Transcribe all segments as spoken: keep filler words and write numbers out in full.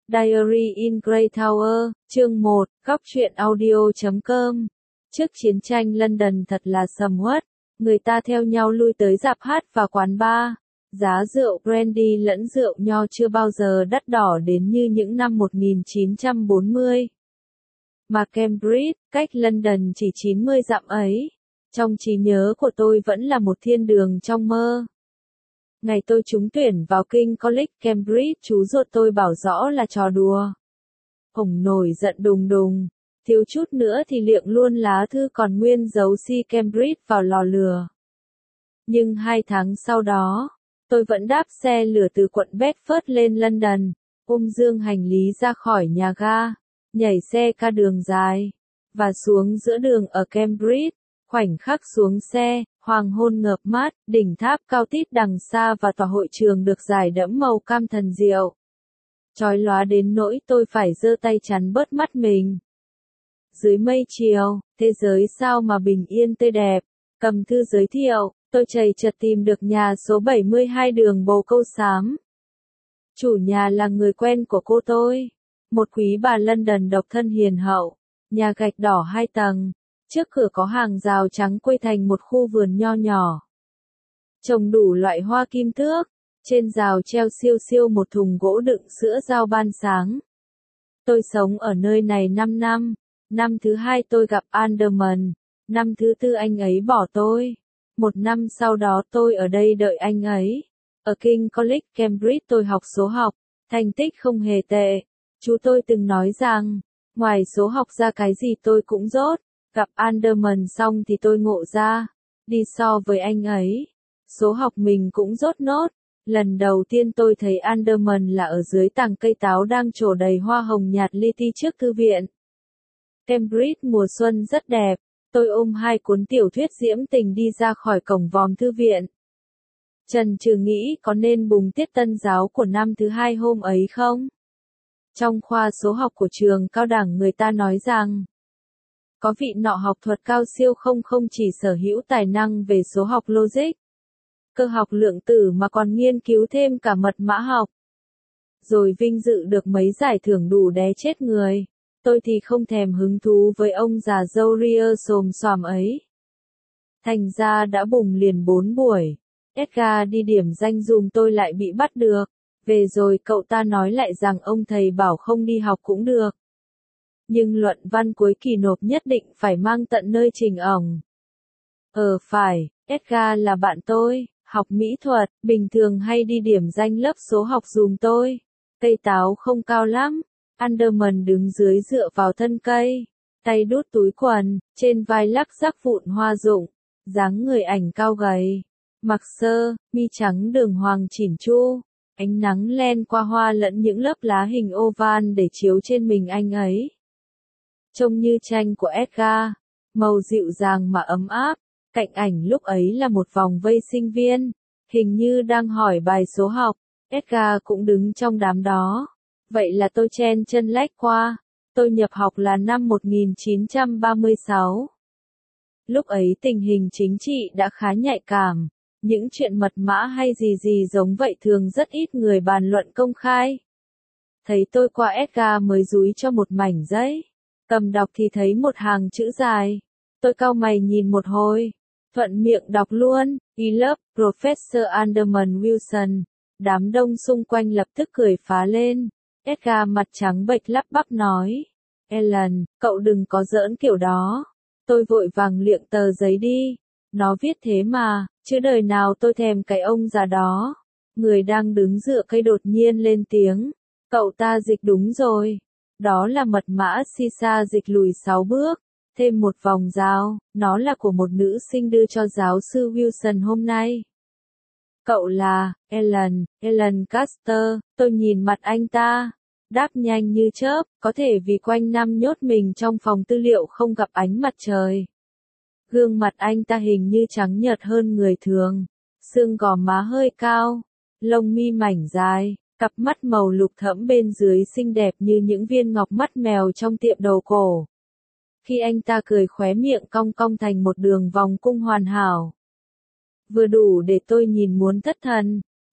Diary in Grey Tower, chương một, góc truyện audio chấm com. Trước chiến tranh London thật là sầm uất, người ta theo nhau lui tới rạp hát và quán bar. Giá rượu brandy lẫn rượu nho chưa bao giờ đắt đỏ đến như những năm một nghìn chín trăm bốn mươi. Mà Cambridge, cách London chỉ chín mươi dặm ấy, trong trí nhớ của tôi vẫn là một thiên đường trong mơ. Ngày tôi trúng tuyển vào King College Cambridge, chú ruột tôi bảo rõ là trò đùa. Hồng nổi giận đùng đùng, thiếu chút nữa thì liệng luôn lá thư còn nguyên dấu C Cambridge vào lò lửa. Nhưng hai tháng sau đó, tôi vẫn đáp xe lửa từ quận Bedford lên London, ôm dương hành lý ra khỏi nhà ga, nhảy xe ca đường dài, và xuống giữa đường ở Cambridge. Khoảnh khắc xuống xe, hoàng hôn ngợp mát, đỉnh tháp cao tít đằng xa và tòa hội trường được rải đẫm màu cam thần diệu. Chói lóa đến nỗi tôi phải giơ tay chắn bớt mắt mình. Dưới mây chiều, thế giới sao mà bình yên tươi đẹp. Cầm thư giới thiệu, tôi chầy chật tìm được nhà số bảy mươi hai đường Bồ Câu Xám. Chủ nhà là người quen của cô tôi, một quý bà London độc thân hiền hậu, nhà gạch đỏ hai tầng. Trước cửa có hàng rào trắng quây thành một khu vườn nho nhỏ. Trồng đủ loại hoa kim thước, trên rào treo siêu siêu một thùng gỗ đựng sữa dao ban sáng. Tôi sống ở nơi này năm năm, năm thứ hai tôi gặp Anderman, năm thứ tư anh ấy bỏ tôi. Một năm sau đó tôi ở đây đợi anh ấy. Ở King College Cambridge tôi học số học, thành tích không hề tệ. Chú tôi từng nói rằng, ngoài số học ra cái gì tôi cũng dốt. Gặp Anderman xong thì tôi ngộ ra, đi so với anh ấy, số học mình cũng dốt nốt. Lần đầu tiên tôi thấy Anderman là ở dưới tàng cây táo đang trổ đầy hoa hồng nhạt li ti trước thư viện. Cambridge mùa xuân rất đẹp, tôi ôm hai cuốn tiểu thuyết diễm tình đi ra khỏi cổng vòm thư viện. Trần trừ nghĩ có nên bùng tiết tân giáo của năm thứ hai hôm ấy không? Trong khoa số học của trường cao đẳng người ta nói rằng, có vị nọ học thuật cao siêu không không chỉ sở hữu tài năng về số học logic, cơ học lượng tử mà còn nghiên cứu thêm cả mật mã học. Rồi vinh dự được mấy giải thưởng đủ đé chết người. Tôi thì không thèm hứng thú với ông già râu ria xồm xoàm ấy. Thành ra đã bùng liền bốn buổi. Edgar đi điểm danh dùm tôi lại bị bắt được. Về rồi cậu ta nói lại rằng ông thầy bảo không đi học cũng được. Nhưng luận văn cuối kỳ nộp nhất định phải mang tận nơi trình ổng. Ờ phải, Edgar là bạn tôi, học mỹ thuật, bình thường hay đi điểm danh lớp số học dùm tôi. Cây táo không cao lắm, Anderman đứng dưới dựa vào thân cây, tay đút túi quần, trên vai lắc rắc vụn hoa rụng, dáng người ảnh cao gầy, mặc sơ, mi trắng đường hoàng chỉn chu, ánh nắng len qua hoa lẫn những lớp lá hình oval để chiếu trên mình anh ấy. Trông như tranh của Edgar, màu dịu dàng mà ấm áp, cạnh ảnh lúc ấy là một vòng vây sinh viên, hình như đang hỏi bài số học, Edgar cũng đứng trong đám đó. Vậy là tôi chen chân lách qua, tôi nhập học là năm một nghìn chín trăm ba mươi sáu. Lúc ấy tình hình chính trị đã khá nhạy cảm, những chuyện mật mã hay gì gì giống vậy thường rất ít người bàn luận công khai. Thấy tôi qua Edgar mới dúi cho một mảnh giấy. Cầm đọc thì thấy một hàng chữ dài. Tôi cau mày nhìn một hồi, thuận miệng đọc luôn, I love Professor Anderman Wilson. Đám đông xung quanh lập tức cười phá lên. Edgar mặt trắng bệch lắp bắp nói, Ellen, cậu đừng có giỡn kiểu đó. Tôi vội vàng liệng tờ giấy đi. Nó viết thế mà, chứ đời nào tôi thèm cái ông già đó. Người đang đứng dựa cây đột nhiên lên tiếng, cậu ta dịch đúng rồi. Đó là mật mã Sisa dịch lùi sáu bước, thêm một vòng dao, nó là của một nữ sinh đưa cho giáo sư Wilson hôm nay. Cậu là, Ellen, Ellen Caster, tôi nhìn mặt anh ta, đáp nhanh như chớp, có thể vì quanh năm nhốt mình trong phòng tư liệu không gặp ánh mặt trời. Gương mặt anh ta hình như trắng nhợt hơn người thường, xương gò má hơi cao, lông mi mảnh dài. Cặp mắt màu lục thẫm bên dưới xinh đẹp như những viên ngọc mắt mèo trong tiệm đồ cổ. Khi anh ta cười khóe miệng cong cong thành một đường vòng cung hoàn hảo. Vừa đủ để tôi nhìn muốn thất thần.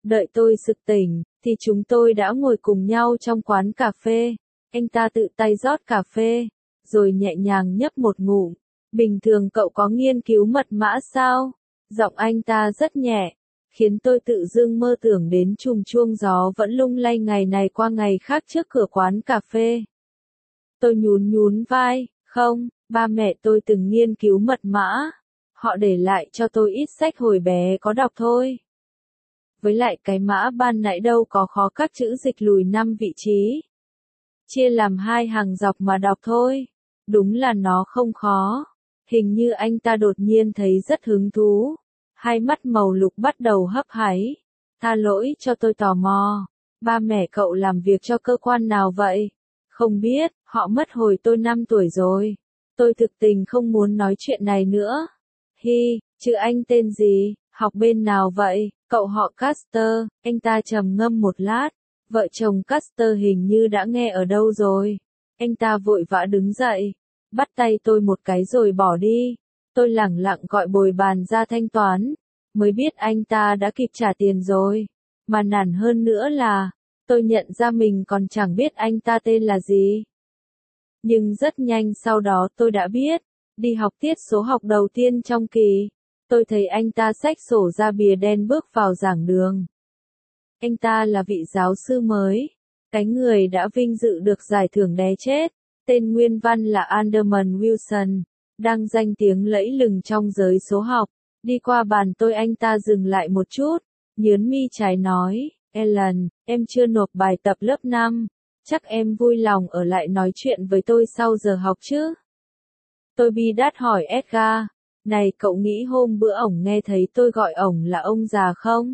Đợi tôi sực tỉnh, thì chúng tôi đã ngồi cùng nhau trong quán cà phê. Anh ta tự tay rót cà phê, rồi nhẹ nhàng nhấp một ngụm. Bình thường cậu có nghiên cứu mật mã sao? Giọng anh ta rất nhẹ, khiến tôi tự dưng mơ tưởng đến chùm chuông gió vẫn lung lay ngày này qua ngày khác trước cửa quán cà phê. Tôi nhún nhún vai, không, ba mẹ tôi từng nghiên cứu mật mã. Họ để lại cho tôi ít sách hồi bé có đọc thôi. Với lại cái mã ban nãy đâu có khó, các chữ dịch lùi năm vị trí. Chia làm hai hàng dọc mà đọc thôi. Đúng là nó không khó. Hình như anh ta đột nhiên thấy rất hứng thú. Hai mắt màu lục bắt đầu hấp háy. Tha lỗi cho tôi tò mò. Ba mẹ cậu làm việc cho cơ quan nào vậy? Không biết, họ mất hồi tôi năm tuổi rồi. Tôi thực tình không muốn nói chuyện này nữa. Hi, chứ anh tên gì, học bên nào vậy? Cậu họ Caster. Anh ta trầm ngâm một lát. Vợ chồng Caster hình như đã nghe ở đâu rồi. Anh ta vội vã đứng dậy, bắt tay tôi một cái rồi bỏ đi. Tôi lẳng lặng gọi bồi bàn ra thanh toán, mới biết anh ta đã kịp trả tiền rồi. Mà nản hơn nữa là, tôi nhận ra mình còn chẳng biết anh ta tên là gì. Nhưng rất nhanh sau đó tôi đã biết. Đi học tiết số học đầu tiên trong kỳ, tôi thấy anh ta xách sổ ra bìa đen bước vào giảng đường. Anh ta là vị giáo sư mới, cái người đã vinh dự được giải thưởng đé chết. Tên nguyên văn là Anderman Wilson, đang danh tiếng lẫy lừng trong giới số học. Đi qua bàn tôi anh ta dừng lại một chút, nhớn mi trái nói, Ellen, em chưa nộp bài tập lớp năm, chắc em vui lòng ở lại nói chuyện với tôi sau giờ học chứ? Tôi bi đát hỏi Edgar, này cậu nghĩ hôm bữa ổng nghe thấy tôi gọi ổng là ông già không?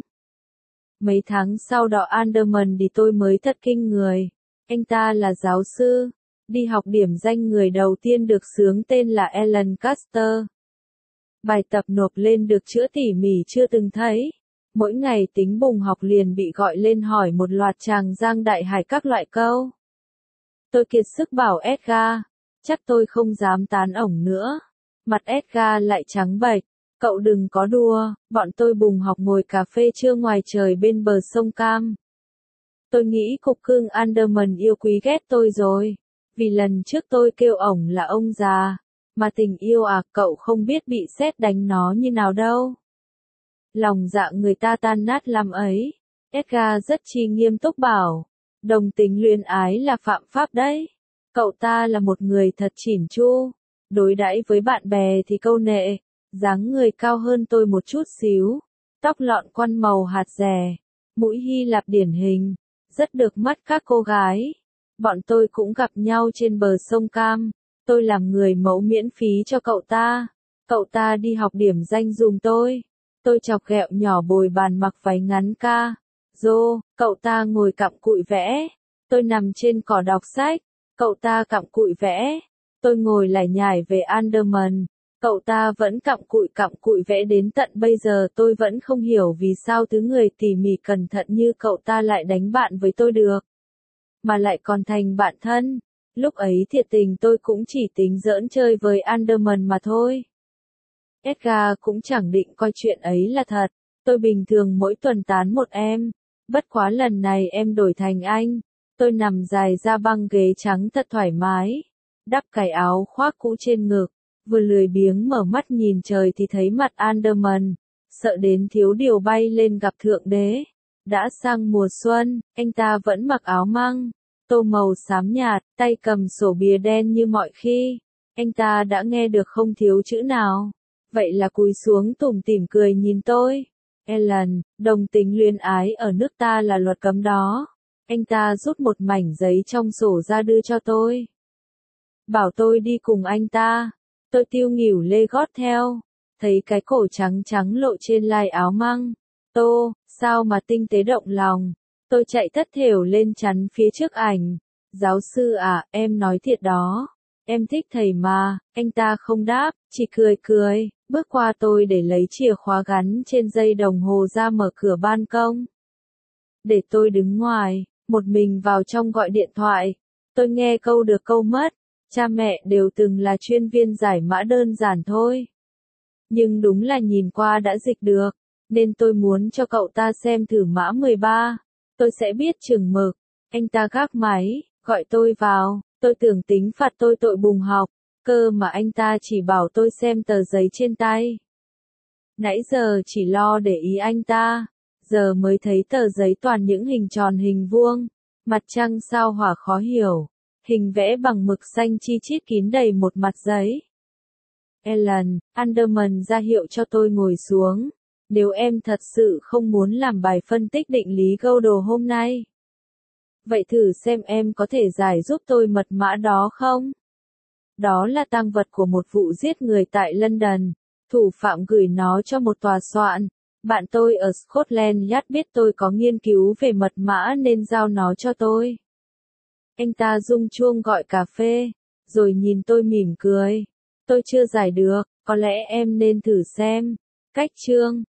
Mấy tháng sau đó Anderman đi tôi mới thật kinh người. Anh ta là giáo sư, đi học điểm danh người đầu tiên được xướng tên là Alan Caster. Bài tập nộp lên được chữa tỉ mỉ chưa từng thấy. Mỗi ngày tính bùng học liền bị gọi lên hỏi một loạt tràng giang đại hải các loại câu. Tôi kiệt sức bảo Edgar, chắc tôi không dám tán ổng nữa. Mặt Edgar lại trắng bệch. Cậu đừng có đùa, bọn tôi bùng học ngồi cà phê trưa ngoài trời bên bờ sông Cam. Tôi nghĩ cục cưng Anderman yêu quý ghét tôi rồi, vì lần trước tôi kêu ổng là ông già, mà tình yêu à, cậu không biết bị sét đánh nó như nào đâu. Lòng dạ người ta tan nát lắm ấy. Edgar rất chi nghiêm túc bảo, đồng tính luyến ái là phạm pháp đấy. Cậu ta là một người thật chỉn chu, đối đãi với bạn bè thì câu nệ. Dáng người cao hơn tôi một chút xíu, tóc lọn quăn màu hạt dẻ, mũi Hy Lạp điển hình, rất được mắt các cô gái. Bọn tôi cũng gặp nhau trên bờ sông Cam, tôi làm người mẫu miễn phí cho cậu ta. Cậu ta đi học điểm danh dùm tôi. Tôi chọc ghẹo nhỏ bồi bàn mặc váy ngắn ca. Dô, cậu ta ngồi cặm cụi vẽ. Tôi nằm trên cỏ đọc sách. Cậu ta cặm cụi vẽ. Tôi ngồi lải nhải về Anderman. Cậu ta vẫn cặm cụi cặm cụi vẽ đến tận bây giờ tôi vẫn không hiểu vì sao thứ người tỉ mỉ cẩn thận như cậu ta lại đánh bạn với tôi được. Mà lại còn thành bạn thân. Lúc ấy thiệt tình tôi cũng chỉ tính giỡn chơi với Anderman mà thôi. Edgar cũng chẳng định coi chuyện ấy là thật. Tôi bình thường mỗi tuần tán một em. Bất quá lần này em đổi thành anh. Tôi nằm dài ra băng ghế trắng thật thoải mái. Đắp cái áo khoác cũ trên ngực. Vừa lười biếng mở mắt nhìn trời thì thấy mặt Anderman, sợ đến thiếu điều bay lên gặp Thượng Đế. Đã sang mùa xuân, anh ta vẫn mặc áo măng, tô màu xám nhạt, tay cầm sổ bìa đen như mọi khi. Anh ta đã nghe được không thiếu chữ nào. Vậy là cúi xuống tủm tỉm cười nhìn tôi. Ellen, đồng tính luyến ái ở nước ta là luật cấm đó. Anh ta rút một mảnh giấy trong sổ ra đưa cho tôi. Bảo tôi đi cùng anh ta. Tôi tiêu nghỉu lê gót theo, thấy cái cổ trắng trắng lộ trên lai áo măng. Tô, sao mà tinh tế động lòng. Tôi chạy thất thểu lên chắn phía trước ảnh. Giáo sư à, em nói thiệt đó. Em thích thầy mà. Anh ta không đáp, chỉ cười cười, bước qua tôi để lấy chìa khóa gắn trên dây đồng hồ ra mở cửa ban công. Để tôi đứng ngoài, một mình vào trong gọi điện thoại. Tôi nghe câu được câu mất. Cha mẹ đều từng là chuyên viên giải mã đơn giản thôi. Nhưng đúng là nhìn qua đã dịch được. nên tôi muốn cho cậu ta xem thử mã mười ba. Tôi sẽ biết chừng mực. Anh ta gác máy, gọi tôi vào. Tôi tưởng tính phạt tôi tội bùng học, cơ mà anh ta chỉ bảo tôi xem tờ giấy trên tay. Nãy giờ chỉ lo để ý anh ta, giờ mới thấy tờ giấy toàn những hình tròn hình vuông, mặt trăng sao hỏa khó hiểu, hình vẽ bằng mực xanh chi chít kín đầy một mặt giấy. Ellen Anderman ra hiệu cho tôi ngồi xuống. Nếu em thật sự không muốn làm bài phân tích định lý Gödel hôm nay, vậy thử xem em có thể giải giúp tôi mật mã đó không? Đó là tang vật của một vụ giết người tại London. Thủ phạm gửi nó cho một tòa soạn. Bạn tôi ở Scotland Yard biết tôi có nghiên cứu về mật mã nên giao nó cho tôi. Anh ta rung chuông gọi cà phê, rồi nhìn tôi mỉm cười. Tôi chưa giải được, có lẽ em nên thử xem. Cách chương